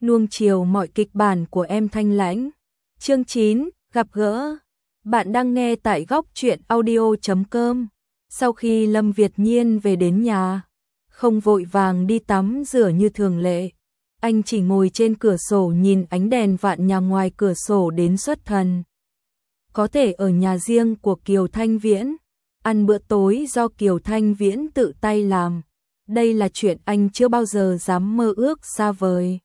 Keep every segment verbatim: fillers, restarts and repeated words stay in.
nuông chiều mọi kịch bản của em Thanh Lãnh. Chương chín, gặp gỡ. Bạn đang nghe tại góc truyện audio chấm com. Sau khi Lâm Việt Nhiên về đến nhà, không vội vàng đi tắm rửa như thường lệ, anh chỉ ngồi trên cửa sổ nhìn ánh đèn vạn nhà ngoài cửa sổ đến xuất thần. Có thể ở nhà riêng của Kiều Thanh Viễn, ăn bữa tối do Kiều Thanh Viễn tự tay làm, đây là chuyện anh chưa bao giờ dám mơ ước xa vời.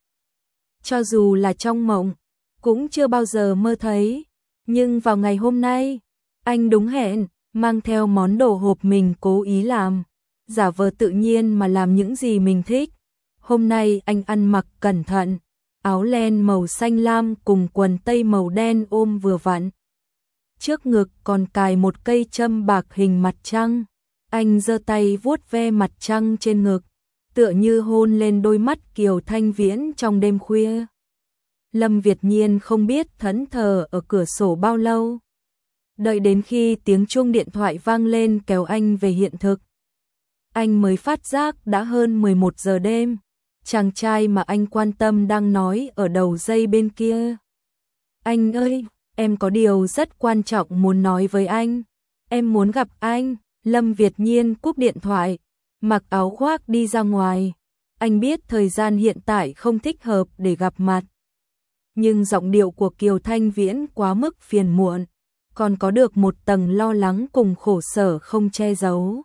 Cho dù là trong mộng, cũng chưa bao giờ mơ thấy, nhưng vào ngày hôm nay, anh đúng hẹn, mang theo món đồ hộp mình cố ý làm, giả vờ tự nhiên mà làm những gì mình thích. Hôm nay anh ăn mặc cẩn thận, áo len màu xanh lam cùng quần tây màu đen ôm vừa vặn. Trước ngực còn cài một cây châm bạc hình mặt trăng, anh giơ tay vuốt ve mặt trăng trên ngực, tựa như hôn lên đôi mắt Kiều Thanh Viễn trong đêm khuya. Lâm Việt Nhiên không biết thẫn thờ ở cửa sổ bao lâu, đợi đến khi tiếng chuông điện thoại vang lên kéo anh về hiện thực. Anh mới phát giác đã hơn mười một giờ đêm, chàng trai mà anh quan tâm đang nói ở đầu dây bên kia. Anh ơi, em có điều rất quan trọng muốn nói với anh, em muốn gặp anh. Lâm Việt Nhiên cúp điện thoại, mặc áo khoác đi ra ngoài. Anh biết thời gian hiện tại không thích hợp để gặp mặt, nhưng giọng điệu của Kiều Thanh Viễn quá mức phiền muộn, còn có được một tầng lo lắng cùng khổ sở không che giấu.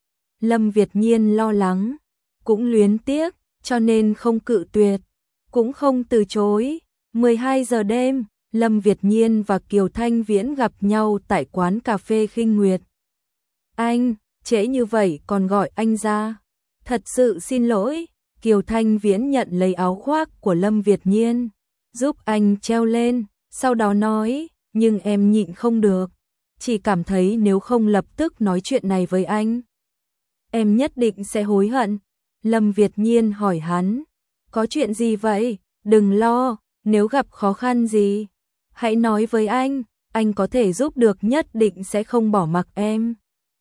Lâm Việt Nhiên lo lắng, cũng luyến tiếc, cho nên không cự tuyệt, cũng không từ chối. mười hai giờ đêm, Lâm Việt Nhiên và Kiều Thanh Viễn gặp nhau tại quán cà phê Khinh Nguyệt. Anh, trễ như vậy còn gọi anh ra. Thật sự xin lỗi. Kiều Thanh Viễn nhận lấy áo khoác của Lâm Việt Nhiên, giúp anh treo lên, sau đó nói, nhưng em nhịn không được, chỉ cảm thấy nếu không lập tức nói chuyện này với anh, em nhất định sẽ hối hận. Lâm Việt Nhiên hỏi hắn, có chuyện gì vậy? Đừng lo, nếu gặp khó khăn gì, hãy nói với anh, anh có thể giúp được, nhất định sẽ không bỏ mặc em.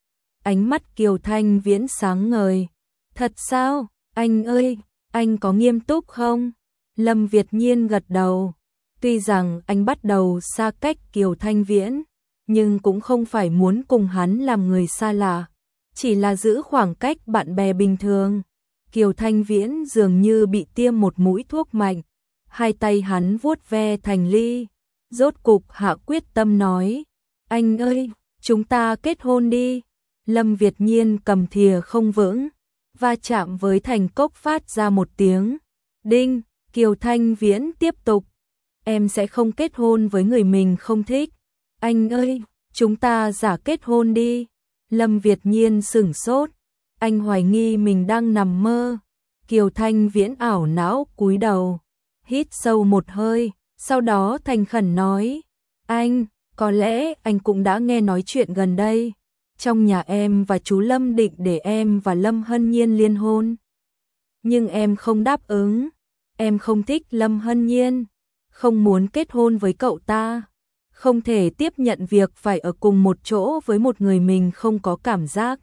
Ánh mắt Kiều Thanh Viễn sáng ngời. Thật sao? Anh ơi, anh có nghiêm túc không? Lâm Việt Nhiên gật đầu. Tuy rằng anh bắt đầu xa cách Kiều Thanh Viễn, nhưng cũng không phải muốn cùng hắn làm người xa lạ, chỉ là giữ khoảng cách bạn bè bình thường. Kiều Thanh Viễn dường như bị tiêm một mũi thuốc mạnh, hai tay hắn vuốt ve thành ly, rốt cục hạ quyết tâm nói, anh ơi, chúng ta kết hôn đi. Lâm Việt Nhiên cầm thìa không vững, va chạm với thành cốc phát ra một tiếng đinh. Kiều Thanh Viễn tiếp tục, em sẽ không kết hôn với người mình không thích. Anh ơi, chúng ta giả kết hôn đi. Lâm Việt Nhiên sửng sốt, anh hoài nghi mình đang nằm mơ. Kiều Thanh Viễn ảo não cúi đầu, hít sâu một hơi, sau đó thành khẩn nói, anh, có lẽ anh cũng đã nghe nói chuyện gần đây. Trong nhà em và chú Lâm định để em và Lâm Hân Nhiên liên hôn, nhưng em không đáp ứng. Em không thích Lâm Hân Nhiên, không muốn kết hôn với cậu ta, không thể tiếp nhận việc phải ở cùng một chỗ với một người mình không có cảm giác.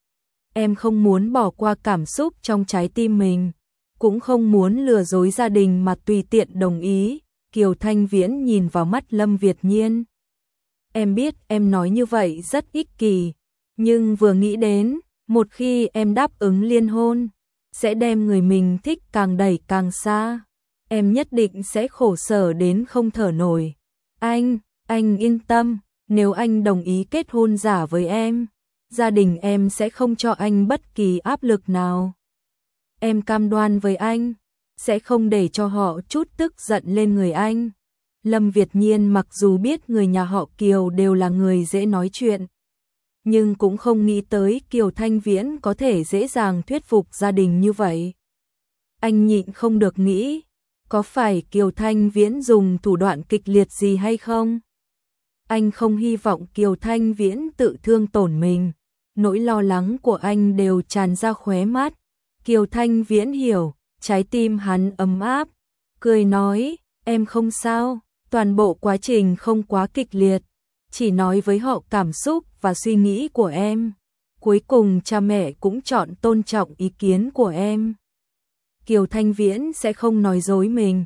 Em không muốn bỏ qua cảm xúc trong trái tim mình, cũng không muốn lừa dối gia đình mà tùy tiện đồng ý. Kiều Thanh Viễn nhìn vào mắt Lâm Việt Nhiên. Em biết em nói như vậy rất ích kỷ, nhưng vừa nghĩ đến, một khi em đáp ứng liên hôn, sẽ đem người mình thích càng đẩy càng xa, em nhất định sẽ khổ sở đến không thở nổi. Anh, anh yên tâm, nếu anh đồng ý kết hôn giả với em, gia đình em sẽ không cho anh bất kỳ áp lực nào. Em cam đoan với anh, sẽ không để cho họ chút tức giận lên người anh. Lâm Việt Nhiên mặc dù biết người nhà họ Kiều đều là người dễ nói chuyện, nhưng cũng không nghĩ tới Kiều Thanh Viễn có thể dễ dàng thuyết phục gia đình như vậy. Anh nhịn không được nghĩ, có phải Kiều Thanh Viễn dùng thủ đoạn kịch liệt gì hay không? Anh không hy vọng Kiều Thanh Viễn tự thương tổn mình, nỗi lo lắng của anh đều tràn ra khóe mắt. Kiều Thanh Viễn hiểu, trái tim hắn ấm áp, cười nói, em không sao, toàn bộ quá trình không quá kịch liệt, chỉ nói với họ cảm xúc và suy nghĩ của em. Cuối cùng cha mẹ cũng chọn tôn trọng ý kiến của em. Kiều Thanh Viễn sẽ không nói dối mình,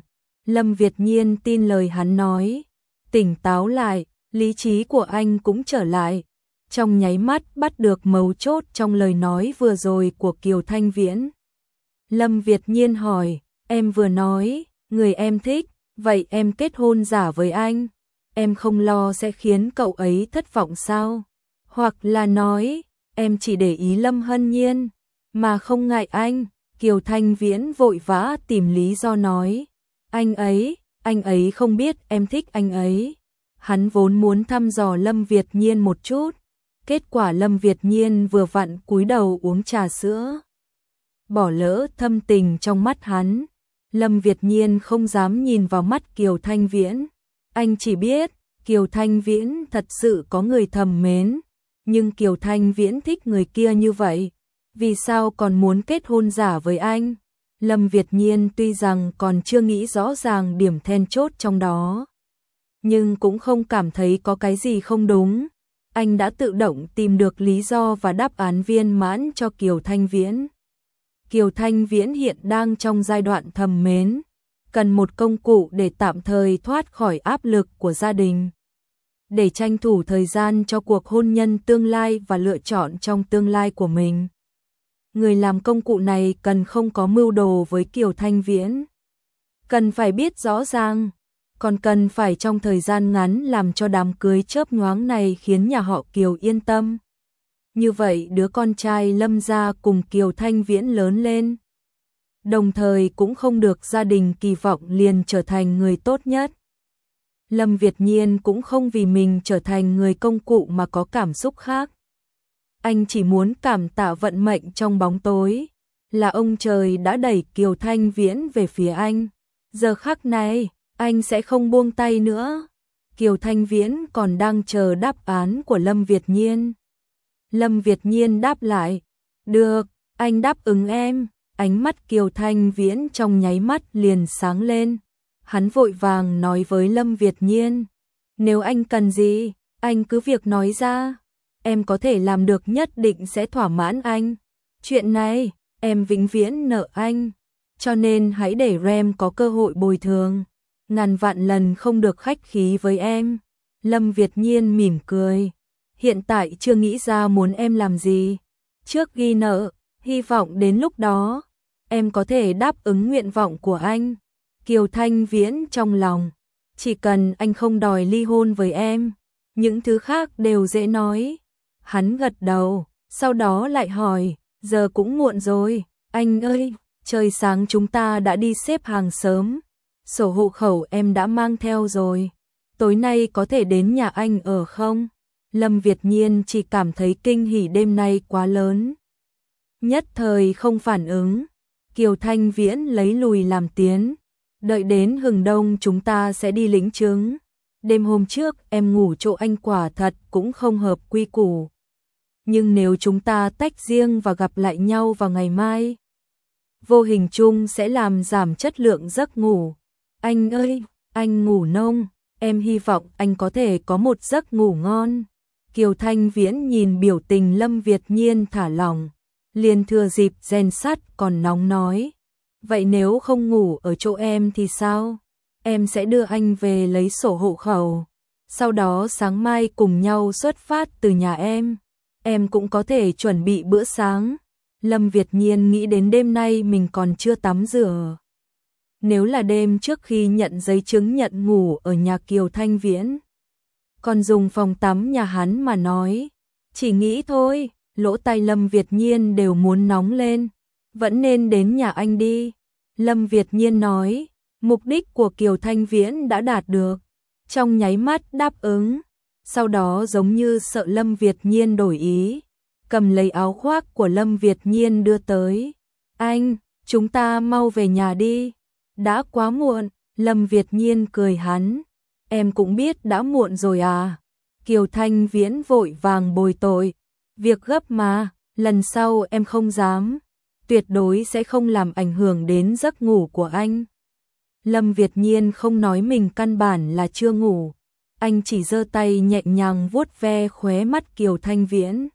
Lâm Việt Nhiên tin lời hắn nói, tỉnh táo lại, lý trí của anh cũng trở lại, trong nháy mắt bắt được mấu chốt trong lời nói vừa rồi của Kiều Thanh Viễn. Lâm Việt Nhiên hỏi, em vừa nói, người em thích, vậy em kết hôn giả với anh, em không lo sẽ khiến cậu ấy thất vọng sao? Hoặc là nói, em chỉ để ý Lâm Hân Nhiên, mà không ngại anh. Kiều Thanh Viễn vội vã tìm lý do nói, anh ấy, anh ấy không biết em thích anh ấy. Hắn vốn muốn thăm dò Lâm Việt Nhiên một chút, kết quả Lâm Việt Nhiên vừa vặn cúi đầu uống trà sữa. Bỏ lỡ thâm tình trong mắt hắn, Lâm Việt Nhiên không dám nhìn vào mắt Kiều Thanh Viễn. Anh chỉ biết, Kiều Thanh Viễn thật sự có người thầm mến, nhưng Kiều Thanh Viễn thích người kia như vậy, vì sao còn muốn kết hôn giả với anh? Lâm Việt Nhiên tuy rằng còn chưa nghĩ rõ ràng điểm then chốt trong đó, nhưng cũng không cảm thấy có cái gì không đúng. Anh đã tự động tìm được lý do và đáp án viên mãn cho Kiều Thanh Viễn. Kiều Thanh Viễn hiện đang trong giai đoạn thầm mến, cần một công cụ để tạm thời thoát khỏi áp lực của gia đình, để tranh thủ thời gian cho cuộc hôn nhân tương lai và lựa chọn trong tương lai của mình. Người làm công cụ này cần không có mưu đồ với Kiều Thanh Viễn, cần phải biết rõ ràng, còn cần phải trong thời gian ngắn làm cho đám cưới chớp nhoáng này khiến nhà họ Kiều yên tâm. Như vậy đứa con trai Lâm gia cùng Kiều Thanh Viễn lớn lên, đồng thời cũng không được gia đình kỳ vọng liền trở thành người tốt nhất. Lâm Việt Nhiên cũng không vì mình trở thành người công cụ mà có cảm xúc khác. Anh chỉ muốn cảm tạ vận mệnh trong bóng tối, là ông trời đã đẩy Kiều Thanh Viễn về phía anh. Giờ khắc này, anh sẽ không buông tay nữa. Kiều Thanh Viễn còn đang chờ đáp án của Lâm Việt Nhiên. Lâm Việt Nhiên đáp lại, được, anh đáp ứng em. Ánh mắt Kiều Thanh Viễn trong nháy mắt liền sáng lên. Hắn vội vàng nói với Lâm Việt Nhiên, nếu anh cần gì, anh cứ việc nói ra, em có thể làm được, nhất định sẽ thỏa mãn anh. Chuyện này, em vĩnh viễn nợ anh, cho nên hãy để Rem có cơ hội bồi thường, ngàn vạn lần không được khách khí với em. Lâm Việt Nhiên mỉm cười, hiện tại chưa nghĩ ra muốn em làm gì, trước ghi nợ, hy vọng đến lúc đó, em có thể đáp ứng nguyện vọng của anh. Kiều Thanh Viễn trong lòng, chỉ cần anh không đòi ly hôn với em, những thứ khác đều dễ nói. Hắn gật đầu, sau đó lại hỏi, giờ cũng muộn rồi, anh ơi, trời sáng chúng ta đã đi xếp hàng sớm, sổ hộ khẩu em đã mang theo rồi, tối nay có thể đến nhà anh ở không? Lâm Việt Nhiên chỉ cảm thấy kinh hỉ đêm nay quá lớn, nhất thời không phản ứng. Kiều Thanh Viễn lấy lùi làm tiến, đợi đến hừng đông chúng ta sẽ đi lĩnh chứng. Đêm hôm trước em ngủ chỗ anh quả thật cũng không hợp quy củ, nhưng nếu chúng ta tách riêng và gặp lại nhau vào ngày mai, vô hình chung sẽ làm giảm chất lượng giấc ngủ. Anh ơi, anh ngủ nông, em hy vọng anh có thể có một giấc ngủ ngon. Kiều Thanh Viễn nhìn biểu tình Lâm Việt Nhiên thả lỏng, liền thừa dịp rèn sắt còn nóng nói, vậy nếu không ngủ ở chỗ em thì sao? Em sẽ đưa anh về lấy sổ hộ khẩu, sau đó sáng mai cùng nhau xuất phát từ nhà em. Em cũng có thể chuẩn bị bữa sáng. Lâm Việt Nhiên nghĩ đến đêm nay mình còn chưa tắm rửa. Nếu là đêm trước khi nhận giấy chứng nhận ngủ ở nhà Kiều Thanh Viễn, còn dùng phòng tắm nhà hắn mà nói, chỉ nghĩ thôi, lỗ tai Lâm Việt Nhiên đều muốn nóng lên. Vẫn nên đến nhà anh đi. Lâm Việt Nhiên nói, mục đích của Kiều Thanh Viễn đã đạt được, trong nháy mắt đáp ứng. Sau đó giống như sợ Lâm Việt Nhiên đổi ý, cầm lấy áo khoác của Lâm Việt Nhiên đưa tới. Anh, chúng ta mau về nhà đi. Đã quá muộn. Lâm Việt Nhiên cười hắn. Em cũng biết đã muộn rồi à. Kiều Thanh Viễn vội vàng bồi tội. Việc gấp mà, lần sau em không dám. Tuyệt đối sẽ không làm ảnh hưởng đến giấc ngủ của anh. Lâm Việt Nhiên không nói mình căn bản là chưa ngủ. Anh chỉ giơ tay nhẹ nhàng vuốt ve khóe mắt Kiều Thanh Viễn.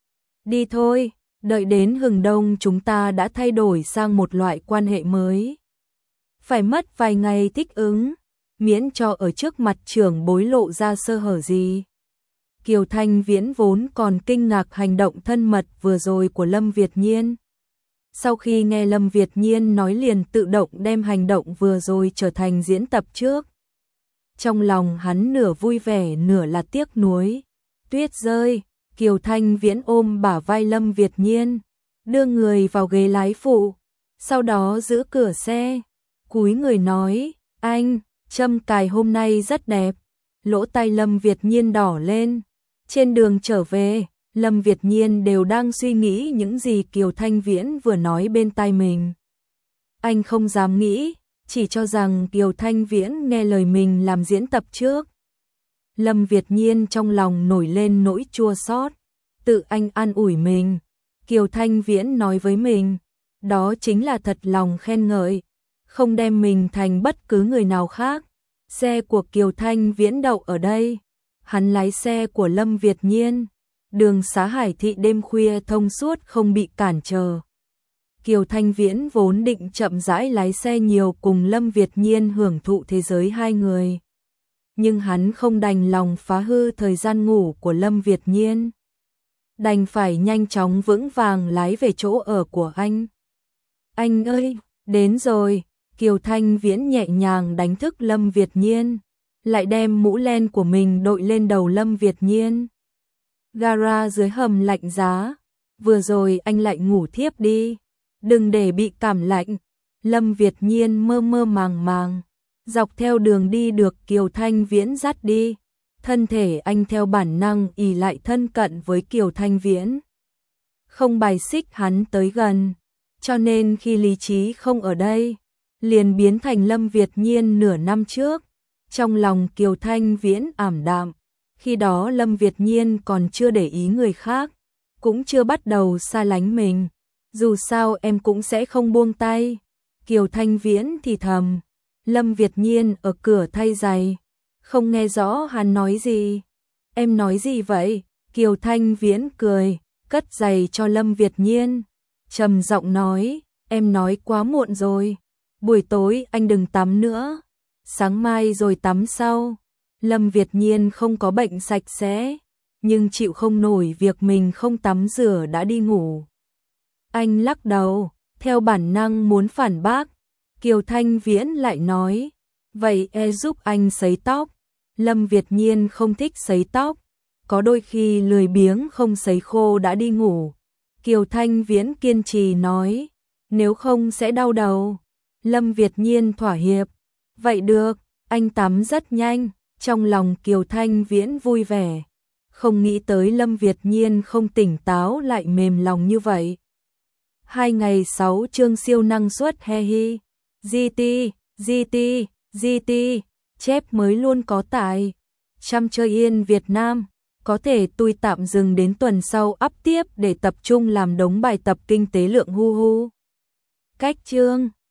Đi thôi, đợi đến hừng đông chúng ta đã thay đổi sang một loại quan hệ mới. phải mất vài ngày thích ứng, miễn cho ở trước mặt trưởng bối lộ ra sơ hở gì. Kiều Thanh Viễn vốn còn kinh ngạc hành động thân mật vừa rồi của Lâm Việt Nhiên. Sau khi nghe Lâm Việt Nhiên nói liền tự động đem hành động vừa rồi trở thành diễn tập trước. Trong lòng hắn nửa vui vẻ nửa là tiếc nuối. Tuyết rơi, Kiều Thanh Viễn ôm bả vai Lâm Việt Nhiên, đưa người vào ghế lái phụ, sau đó giữ cửa xe, cúi người nói, anh, châm cài hôm nay rất đẹp. Lỗ tai Lâm Việt Nhiên đỏ lên. Trên đường trở về, Lâm Việt Nhiên đều đang suy nghĩ những gì Kiều Thanh Viễn vừa nói bên tai mình. Anh không dám nghĩ, chỉ cho rằng Kiều Thanh Viễn nghe lời mình làm diễn tập trước. Lâm Việt Nhiên trong lòng nổi lên nỗi chua xót, tự anh an ủi mình. Kiều Thanh Viễn nói với mình, đó chính là thật lòng khen ngợi, không đem mình thành bất cứ người nào khác. Xe của Kiều Thanh Viễn đậu ở đây, hắn lái xe của Lâm Việt Nhiên. Đường xá Hải Thị đêm khuya thông suốt không bị cản trở. Kiều Thanh Viễn vốn định chậm rãi lái xe nhiều cùng Lâm Việt Nhiên hưởng thụ thế giới hai người. Nhưng hắn không đành lòng phá hư thời gian ngủ của Lâm Việt Nhiên. Đành phải nhanh chóng vững vàng lái về chỗ ở của anh. Anh ơi, đến rồi. Kiều Thanh Viễn nhẹ nhàng đánh thức Lâm Việt Nhiên, lại đem mũ len của mình đội lên đầu Lâm Việt Nhiên. Gara dưới hầm lạnh giá, vừa rồi anh lại ngủ thiếp đi, đừng để bị cảm lạnh. Lâm Việt Nhiên mơ mơ màng màng, dọc theo đường đi được Kiều Thanh Viễn dắt đi, thân thể anh theo bản năng ì lại thân cận với Kiều Thanh Viễn, không bài xích hắn tới gần, cho nên khi lý trí không ở đây, liền biến thành Lâm Việt Nhiên nửa năm trước. Trong lòng Kiều Thanh Viễn ảm đạm, khi đó Lâm Việt Nhiên còn chưa để ý người khác, cũng chưa bắt đầu xa lánh mình, dù sao em cũng sẽ không buông tay. Kiều Thanh Viễn thì thầm, Lâm Việt Nhiên ở cửa thay giày, không nghe rõ hắn nói gì. Em nói gì vậy? Kiều Thanh Viễn cười, cất giày cho Lâm Việt Nhiên, trầm giọng nói, em nói quá muộn rồi, buổi tối anh đừng tắm nữa, sáng mai rồi tắm sau. Lâm Việt Nhiên không có bệnh sạch sẽ, nhưng chịu không nổi việc mình không tắm rửa đã đi ngủ. Anh lắc đầu, theo bản năng muốn phản bác. Kiều Thanh Viễn lại nói, vậy e giúp anh sấy tóc. Lâm Việt Nhiên không thích sấy tóc, có đôi khi lười biếng không sấy khô đã đi ngủ. Kiều Thanh Viễn kiên trì nói, nếu không sẽ đau đầu. Lâm Việt Nhiên thỏa hiệp, vậy được, anh tắm rất nhanh. Trong lòng Kiều Thanh Viễn vui vẻ, không nghĩ tới Lâm Việt Nhiên không tỉnh táo lại mềm lòng như vậy. Hai ngày sáu chương siêu năng suất he hi, giê tê, giê tê, giê tê, chép mới luôn có tại. Trăm chơi yên Việt Nam, có thể tôi tạm dừng đến tuần sau up tiếp để tập trung làm đống bài tập kinh tế lượng hu hu. Cách chương